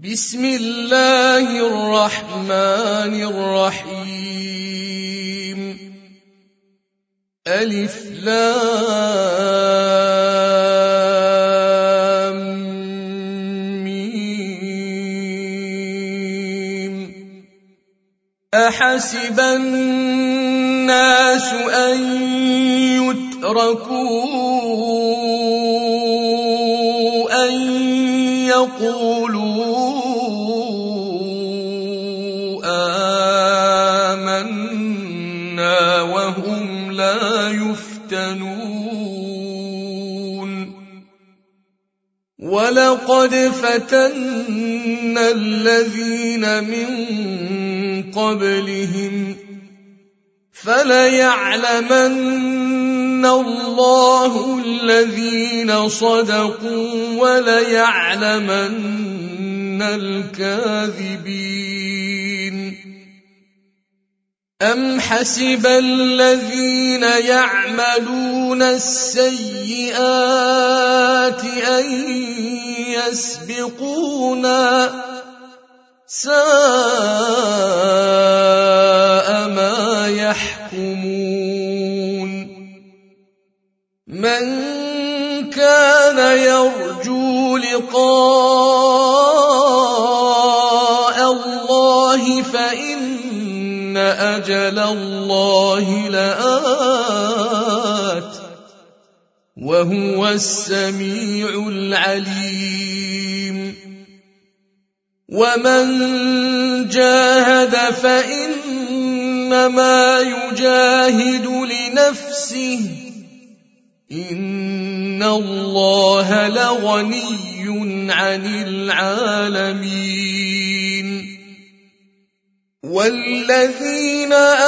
بسم الله الرحمن الرحيم ألف لام ميم أحسب الناس أن يتركوا أن يقولوا آمنا وهم لا يفتنون ولقد فتنا الذين من قبلهم فليعلمن الله الذين صدقوا وليعلمن الكاذبين أم حسب الذين يعملون السيئات أن يسبقونا ساء ما يحكمون من كان يرجو لقاء الله فإن أجل الله لآت وهو السميع العليم ومن جاهد فإنما يجاهد لنفسه إن الله لغني عن العالمين والذين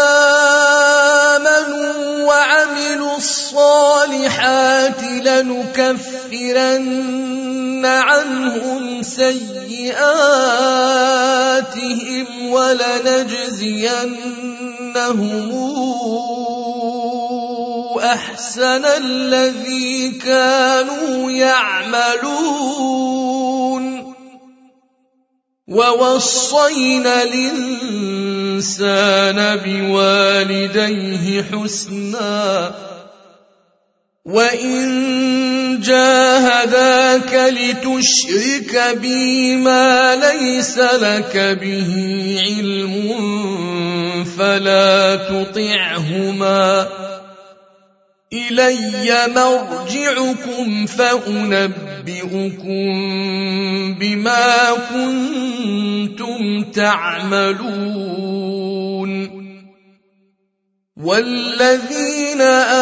آمنوا وعملوا الصالحات لنكفرن عنهم سيئاتهم ولنجزينهم أحسن الذي كانوا يعملون ووصينا الإنسان بوالديه حسنا وإن جاهداك لتشرك بي ما ليس لك به علم فلا تطعهما إلي مرجعكم فأنبئكم بما كنتم تعملون والذين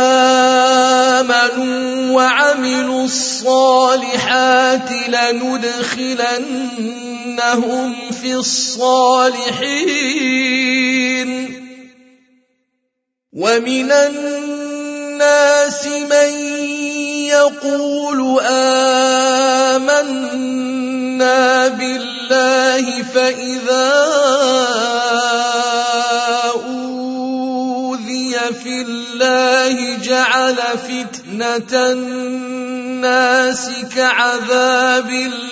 آمنوا وعملوا الصالحات لندخلنهم في الصالحين ومن الناس من يقول آمنا بالله فإذا أوذي في الله جعل فتنة الناس كعذاب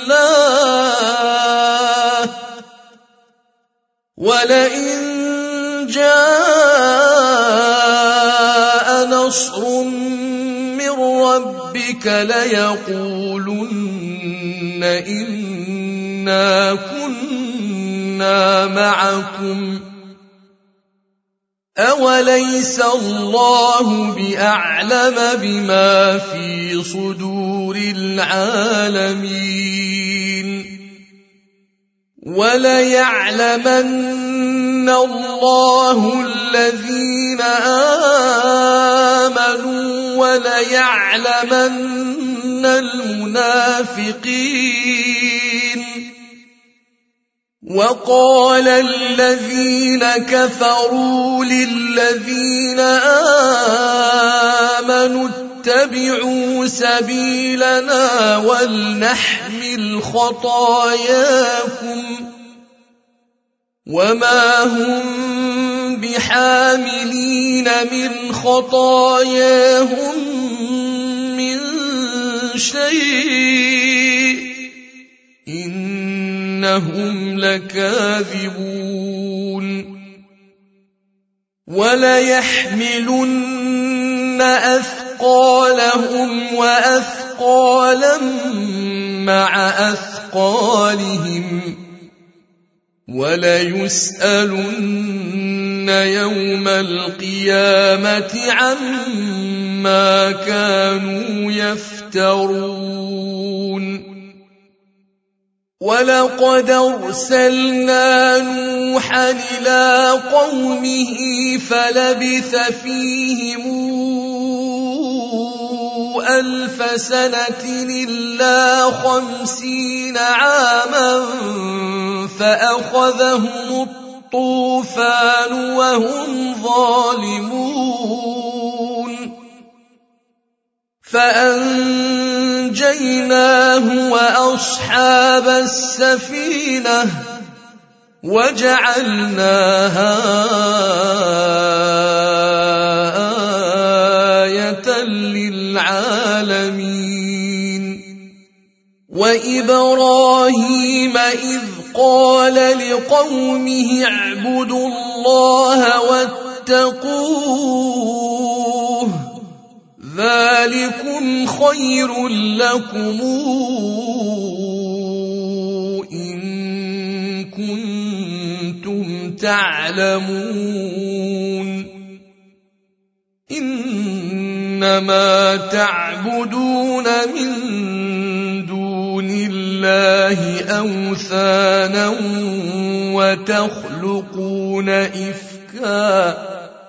الله ولئن جاء نصر من ربك ليقولن إنا كنا معكم أوليس الله بأعلم بما في صدور العالمين وليعلمن الله الذين آمنوا وليعلمن المنافقين وقال الذين كفروا للذين آمنوا اتبعوا سبيلنا ولنحمل خطاياكم وما هم بحاملين من خطاياهم من شيء إنهم لكاذبون وليحملن أثقالهم وأثقالا مع أثقالهم وليسألن يوم القيامة عما كانوا يفترون ولقد أرسلنا نوحا إلى قومه فلبث فيهم 1000 سنة إلا 50 عاما فأخذهم الطوفان وهم ظالمون فأنجيناه وأصحاب السفينة وجعلناها آية للعالمين وإبراهيم إذ قال لقومه اعبدوا الله واتقوه ذلكم خير لكم إن كنتم تعلمون إنما تعبدون من دون الله أوثانا وتخلقون إفكا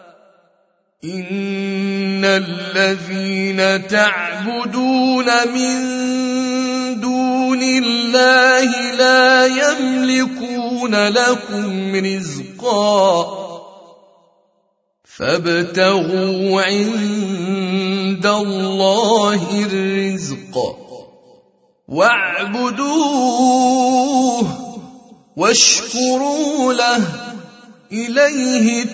إن الذين تعبدون من دون الله لا يملكون لكم رزقا فابتغوا عند الله الرزق واعبدوه واشكروا له إليه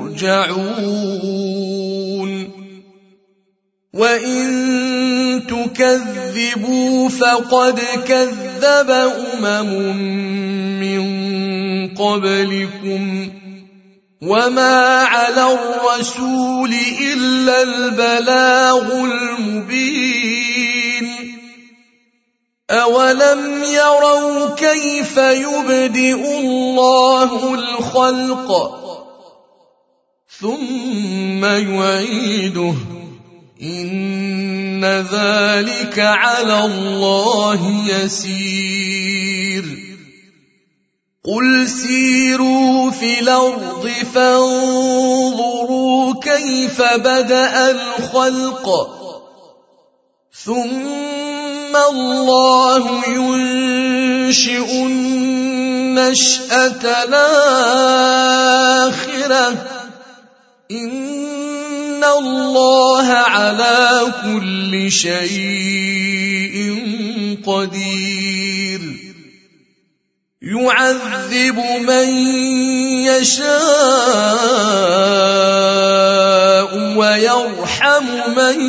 ترجعون وإن تكذبوا فقد كذب من قبلكم وما على الرسول إلا البلاغ المبين أولم يروا كيف يبدئ الله الخلق ثم يعيده إن ذلك على الله يسير قل سيروا في الأرض فانظروا كيف بدأ الخلق ثم الله ينشئ النشأة الآخرة إن الله على كل شيء قدير يعذب من يشاء ويرحم من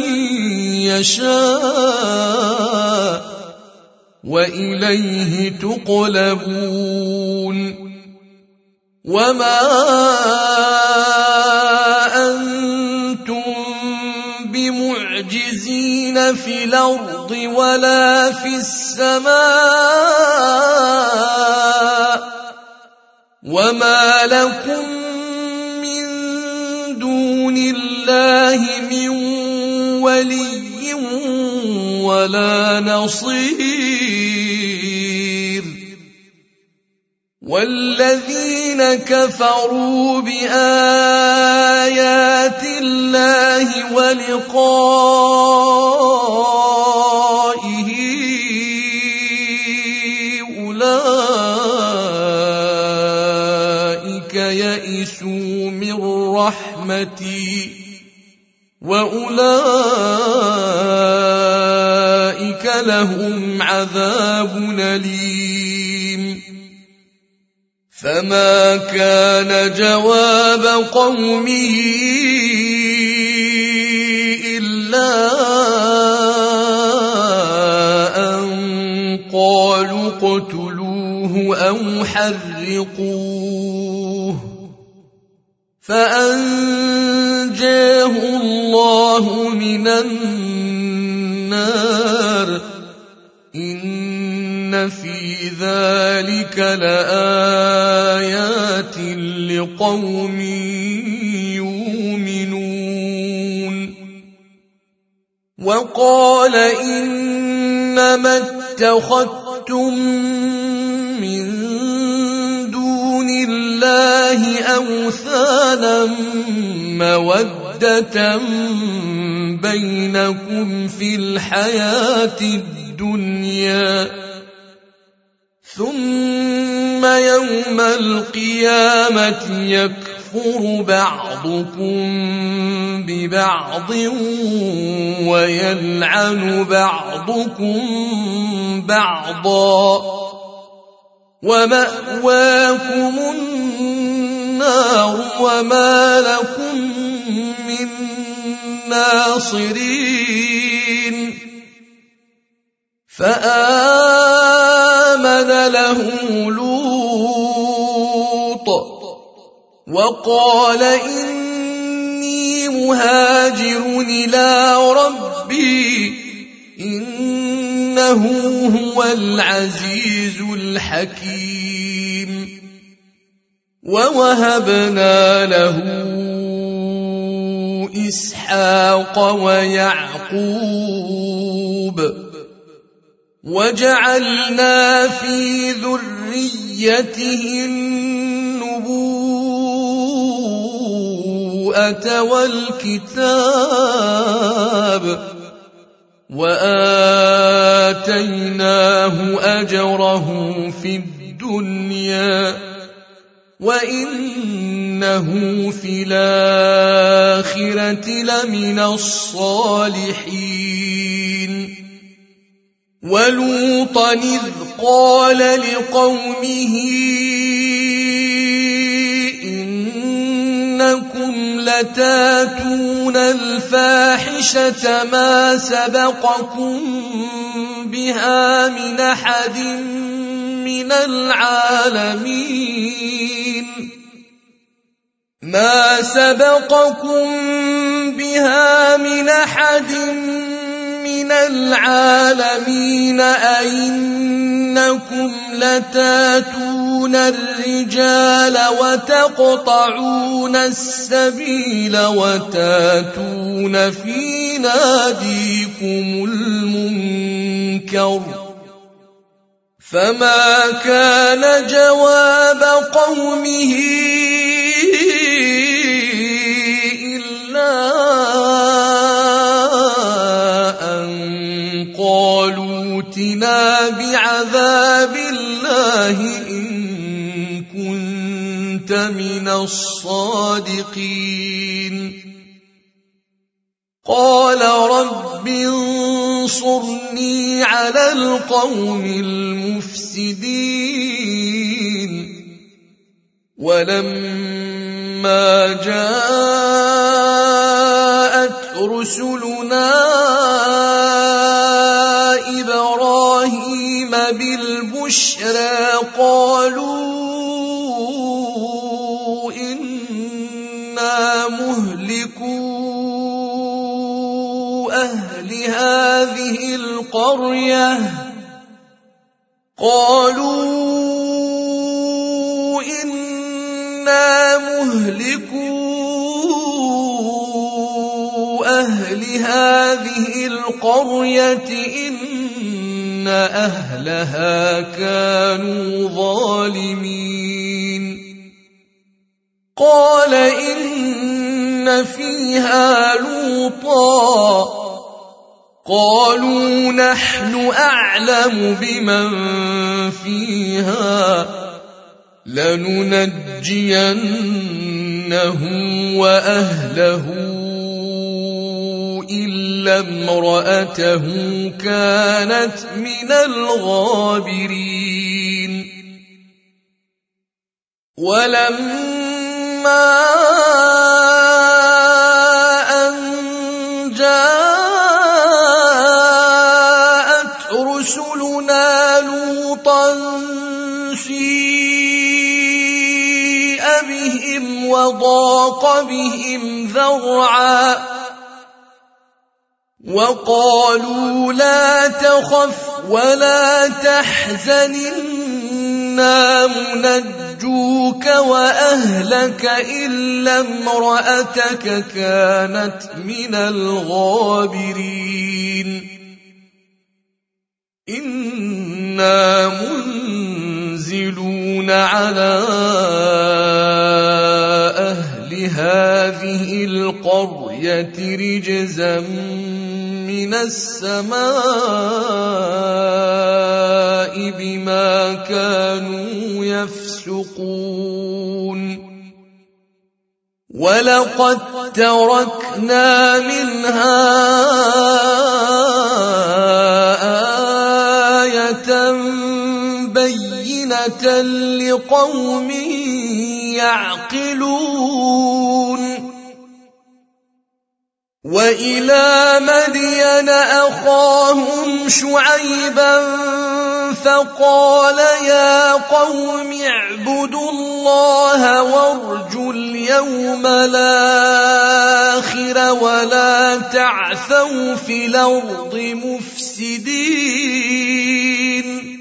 يشاء وإليه تقلبون وما أنتم بمعجزين في الأرض ولا في السماء وما لكم من دون الله من ولي ولا نصير والذين كفروا بآيات الله ولقائه أولئك يئسوا من رحمتي وأولئك لهم عذاب أليم فما كان جواب قومه إلا أن قالوا اقتلوه فاقتلوه أو حرقوه فأنجاه الله من النار إن في ذلك لآيات لقوم يؤمنون وقال إنما اتخذتم من دون الله أوثانا مودة بينكم في الحياة الدنيا ثم يوم القيامة يكفر بعضكم ببعض ويلعن بعضكم بعضا ومأواكم النار وما لكم من ناصرين فآمن له لوط وقال إني مهاجر إلى ربي إنه هو العزيز الحكيم ووهبنا له إسحاق ويعقوب وجعلنا في ذريته النبوءة والكتاب وآتيناه أجره في الدنيا وإنه في الآخرة لمن الصالحين ولوطا إذ قال لقومه إنكم لتاتون الفاحشة ما سبقكم بها من أحد من العالمين ما سبقكم بها من أحد من العالمين أئنكم لتاتون الرجال وتقطعون السبيل وتاتون في ناديكم المنكر فما كان جواب قومه إلا أن قالوا ائتنا بعذاب الله إن كنت من الصادقين قال رب انصرني على القوم المفسدين ولما جاءت رسلنا إبراهيم بالبشرى قالوا إنا مهلكو أهل هذه القرية إن أهلها كانوا ظالمين قال إن فيها لوطا قالوا نحن أعلم بمن فيها لننجينه وأهله إلا امرأته كانت من الغابرين ولما أن جاءت رسلنا لوطا بهم وضاق بهم ذرعا وقالوا لا تخف ولا تحزن إنا منجوك وأهلك إلا امرأتك كانت من الغابرين إنا منزلون على أهل هذه القرية رجزا من السماء بما كانوا يفسقون ولقد تركنا منها آية بينة لقوم يعقلون وإلى مدين أخاهم شعيبا فقال يا قوم اعبدوا الله وارجوا اليوم الآخر ولا تعثوا في الأرض مفسدين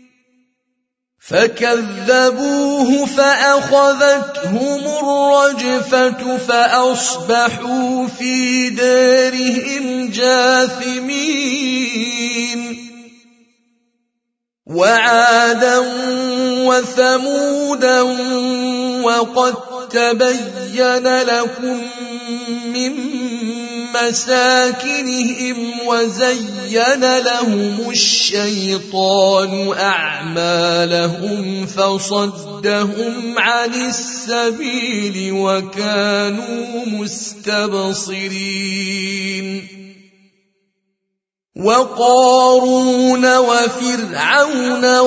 فكذبوه فأخذتهم الرجفة فأصبحوا في دارهم جاثمين وعادا وثمودا وقد تبين لكم من مساكنهم وزين لهم الشيطان أعمالهم فصدهم عن السبيل وكانوا مستبصرين وقارون وفرعون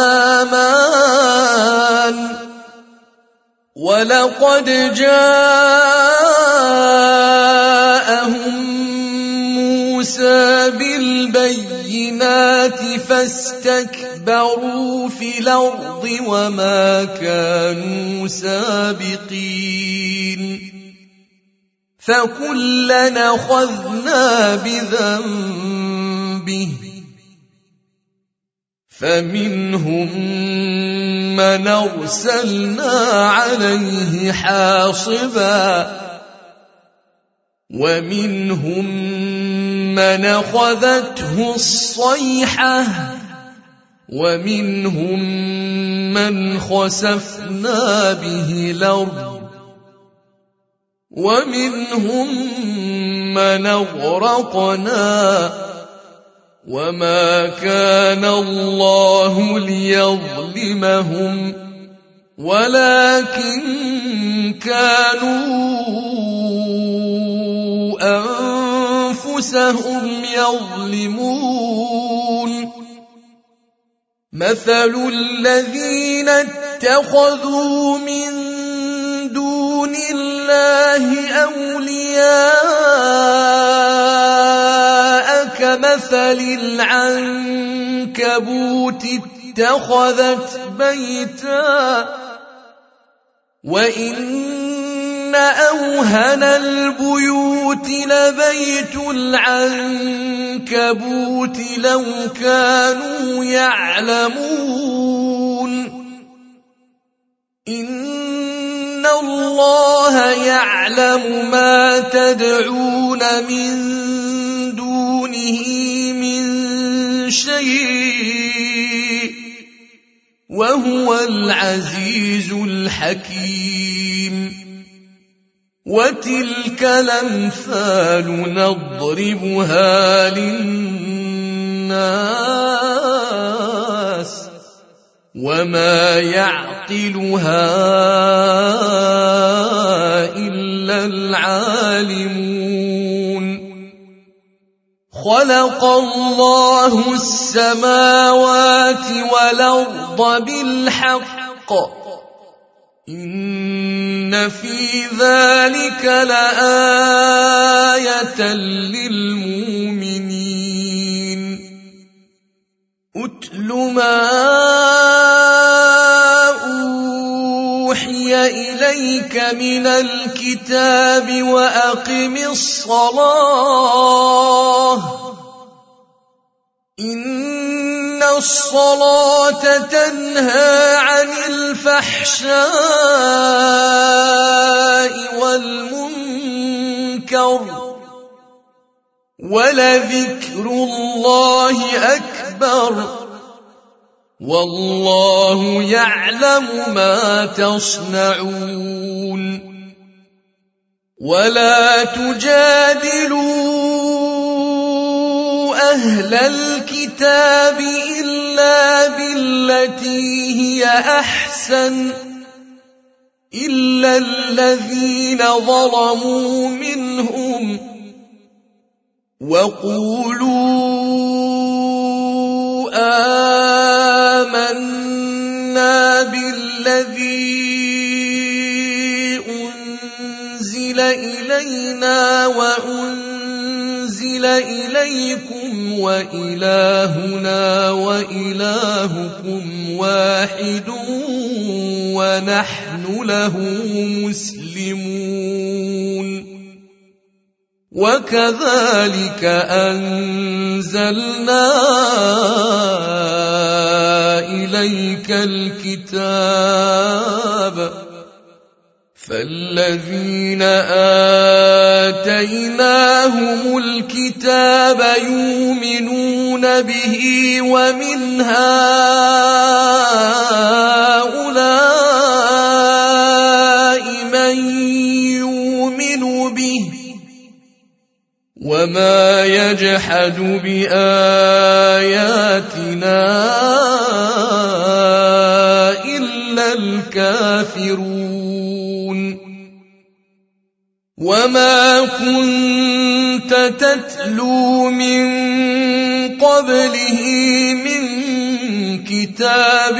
وهامان ولقد جاءهم موسى بالبينات فاستكبروا في الأرض وما كانوا سابقين فكلنا أخذنا بذنبه فمنهم من أرسلنا عليه حاصبا ومنهم من أخذته الصيحة ومنهم من خسفنا به الأرض ومنهم من أغرقنا وما كان الله ليظلمهم ولكن كانوا أنفسهم يظلمون مثل الذين اتخذوا من دون الله أولياء كمثل العنكبوت اتخذت بيتا وإن أوهن البيوت لبيت العنكبوت لو كانوا يعلمون إن الله يعلم ما تدعون من دونه من شيء وهو العزيز الحكيم وتلك الأمثال نضربها للناس وما يعقلها إلا العالمون خلق الله السماوات والأرض بالحق إن في ذلك لآية للمؤمنين أتل ما أوحي أوحي إليك من الكتاب وأقم الصلاة إن الصلاة تنهى عن الفحشاء والمنكر ولذكر الله أكبر والله يعلم ما تصنعون ولا تجادلوا أهل الكتاب إلا بالتي هي أحسن إلا الذين ظلموا منهم وقولوا آمنا بالذي أنزل إلينا وأنزل إليكم وإلهنا وإلهكم واحد ونحن له مسلمون وكذلك أنزلنا إليك الكتاب فالذين آتيناهم الكتاب يؤمنون به ومن هؤلاء من يؤمن به وما يجحد بآياتنا إلا الكافرون وما كنت تتلو من قبله من كتاب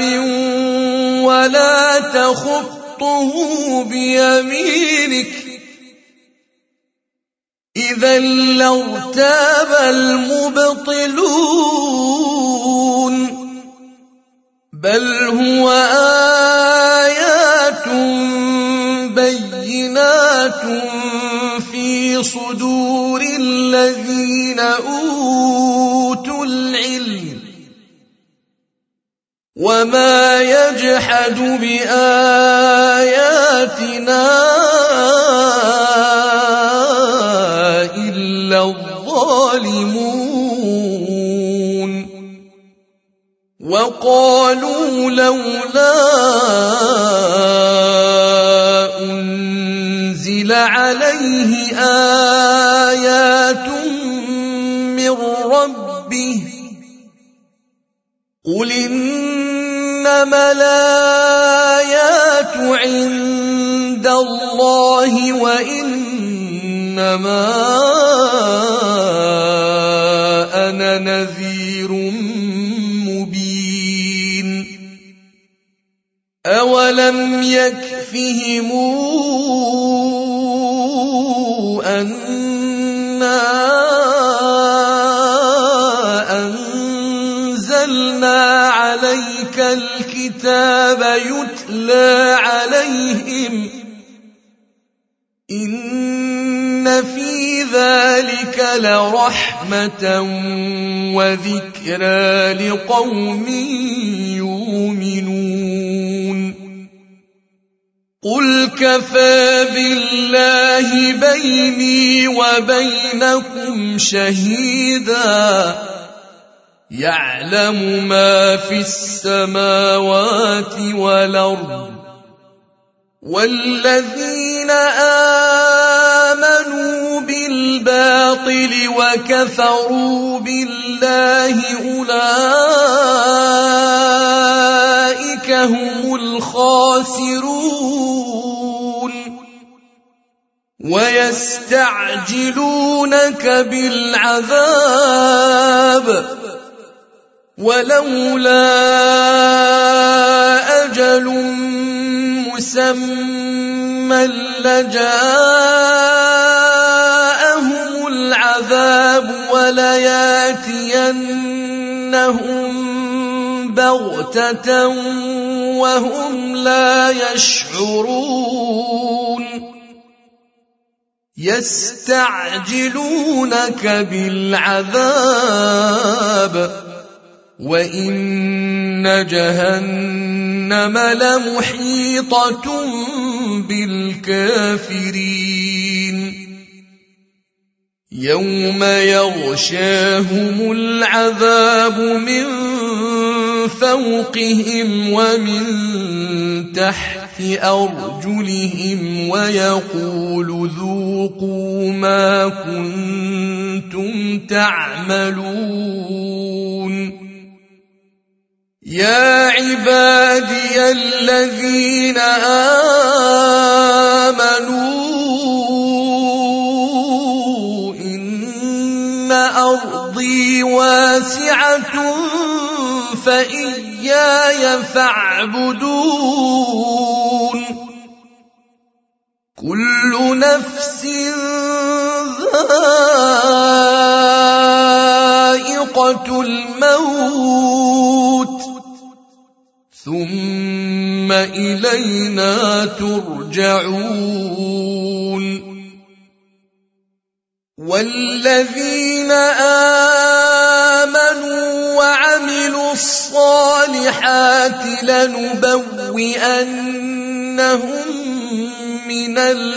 ولا تخطه بيمينك إذا لارتاب المبطلون بل هو آيات بينات في صدور الذين أوتوا العلم وما يجحد بآياتنا إلا الظالمون وقالوا لولا أنزل عليه آيات من ربه قل إنما الآيات عند الله وإنما أنا نذير مبين أولم يكفهم أنا أنزلنا عليك الكتاب يتلى عليهم إن في ذلك لرحمة وذكرى لقوم يؤمنون قل كفى بالله بيني وبينكم شهيدا يعلم ما في السماوات والأرض والذين آمنوا بالباطل وكفروا بالله أولئك هم الخاسرون ويستعجلونك بالعذاب ولولا أجل مسمى لجاءهم العذاب ولياتينهم بغتة وهم لا يشعرون يستعجلونك بالعذاب وإن جهنم لمحيطة بالكافرين يوم يغشاهم العذاب من فوقهم ومن تحت أرجلهم ويقول ذوقوا ما كنتم تعملون يا عبادي الذين آمنوا إن أرضي واسعة فإياي فاعبدون كل نفس ذائقة الموت ثم إلينا ترجعون والذين آمنوا وعملوا الصالحات لنبوئنهم من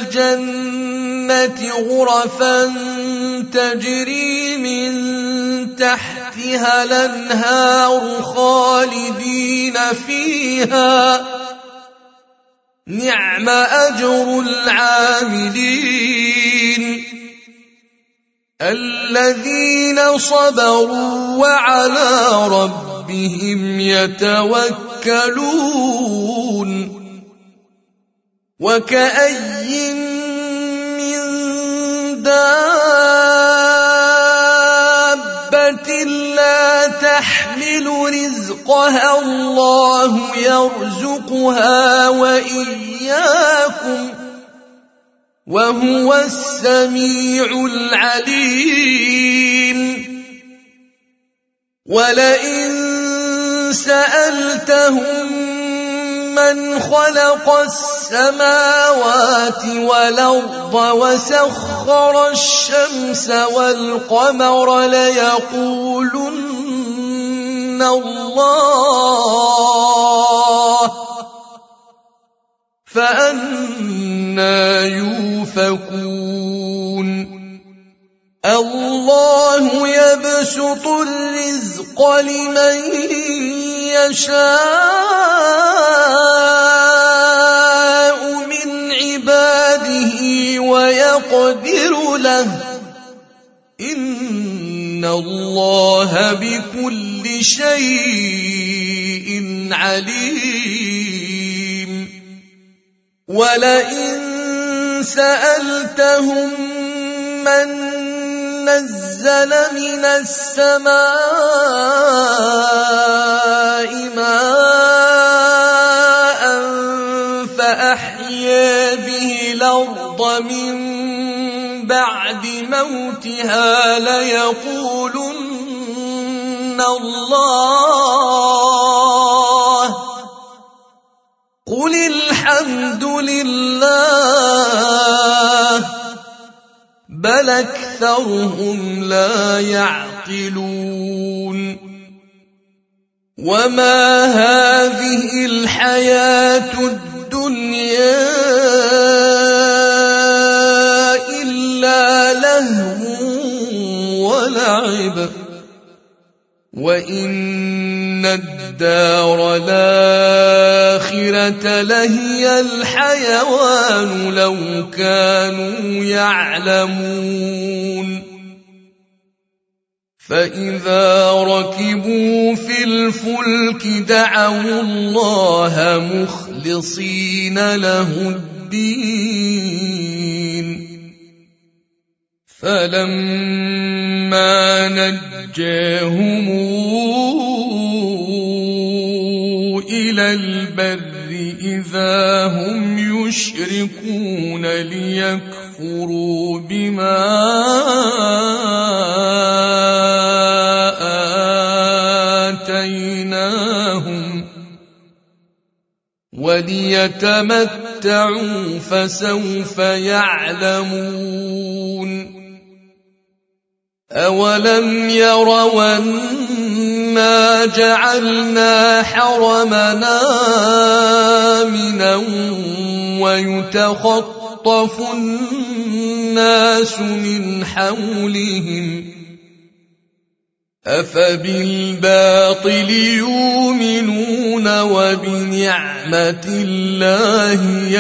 الجنة غرفا تجري من تحتها الأنهار خالدين فيها نعم أجر العاملين الذين صبروا وعلى ربهم يتوكلون وكأي من دابة لا تحمل رزقها الله يرزقها وإياكم وهو السميع العليم ولئن سألتهم من خلق السماوات والأرض وسخر الشمس والقمر ليقولن الله فأنى يؤفكون الله يبسط الرزق لمن يشاء من عباده ويقدر له إن الله بكل شيء عليم ولئن سألتهم من نزل من السماء ماء فأحيا به الأرض من بعد موتها ليقولن الله قل الحمد لله بل أكثرهم لا يعقلون وما هذه الحياة الدنيا إلا لهو ولعب وإن الدار الآخرة لهي الحيوان لو كانوا يعلمون فإذا ركبوا في الفلك دعوا الله مخلصين له الدين فلما نجاهم إلى البر إذا هم يشركون ليكفروا بما آتيناهم وليتمتعوا فسوف يعلمون أولم يروا أنا جعلنا حرمنا آمنا ويتخطف الناس من حولهم أفبالباطل يؤمنون وبنعمة الله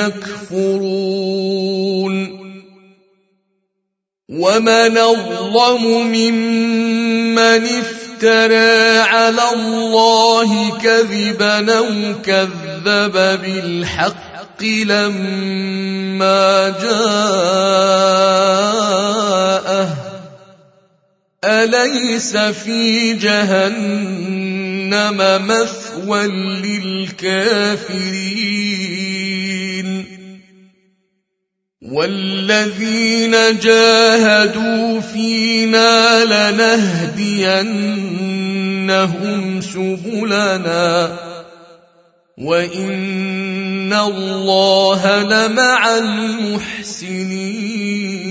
يكفرون ومن أظلم ممن افترى على الله كذبا أو كذب بالحق لما جاءه أليس في جهنم مثوى للكافرين والذين جاهدوا فينا لنهدينهم سبلنا وإن الله لمع المحسنين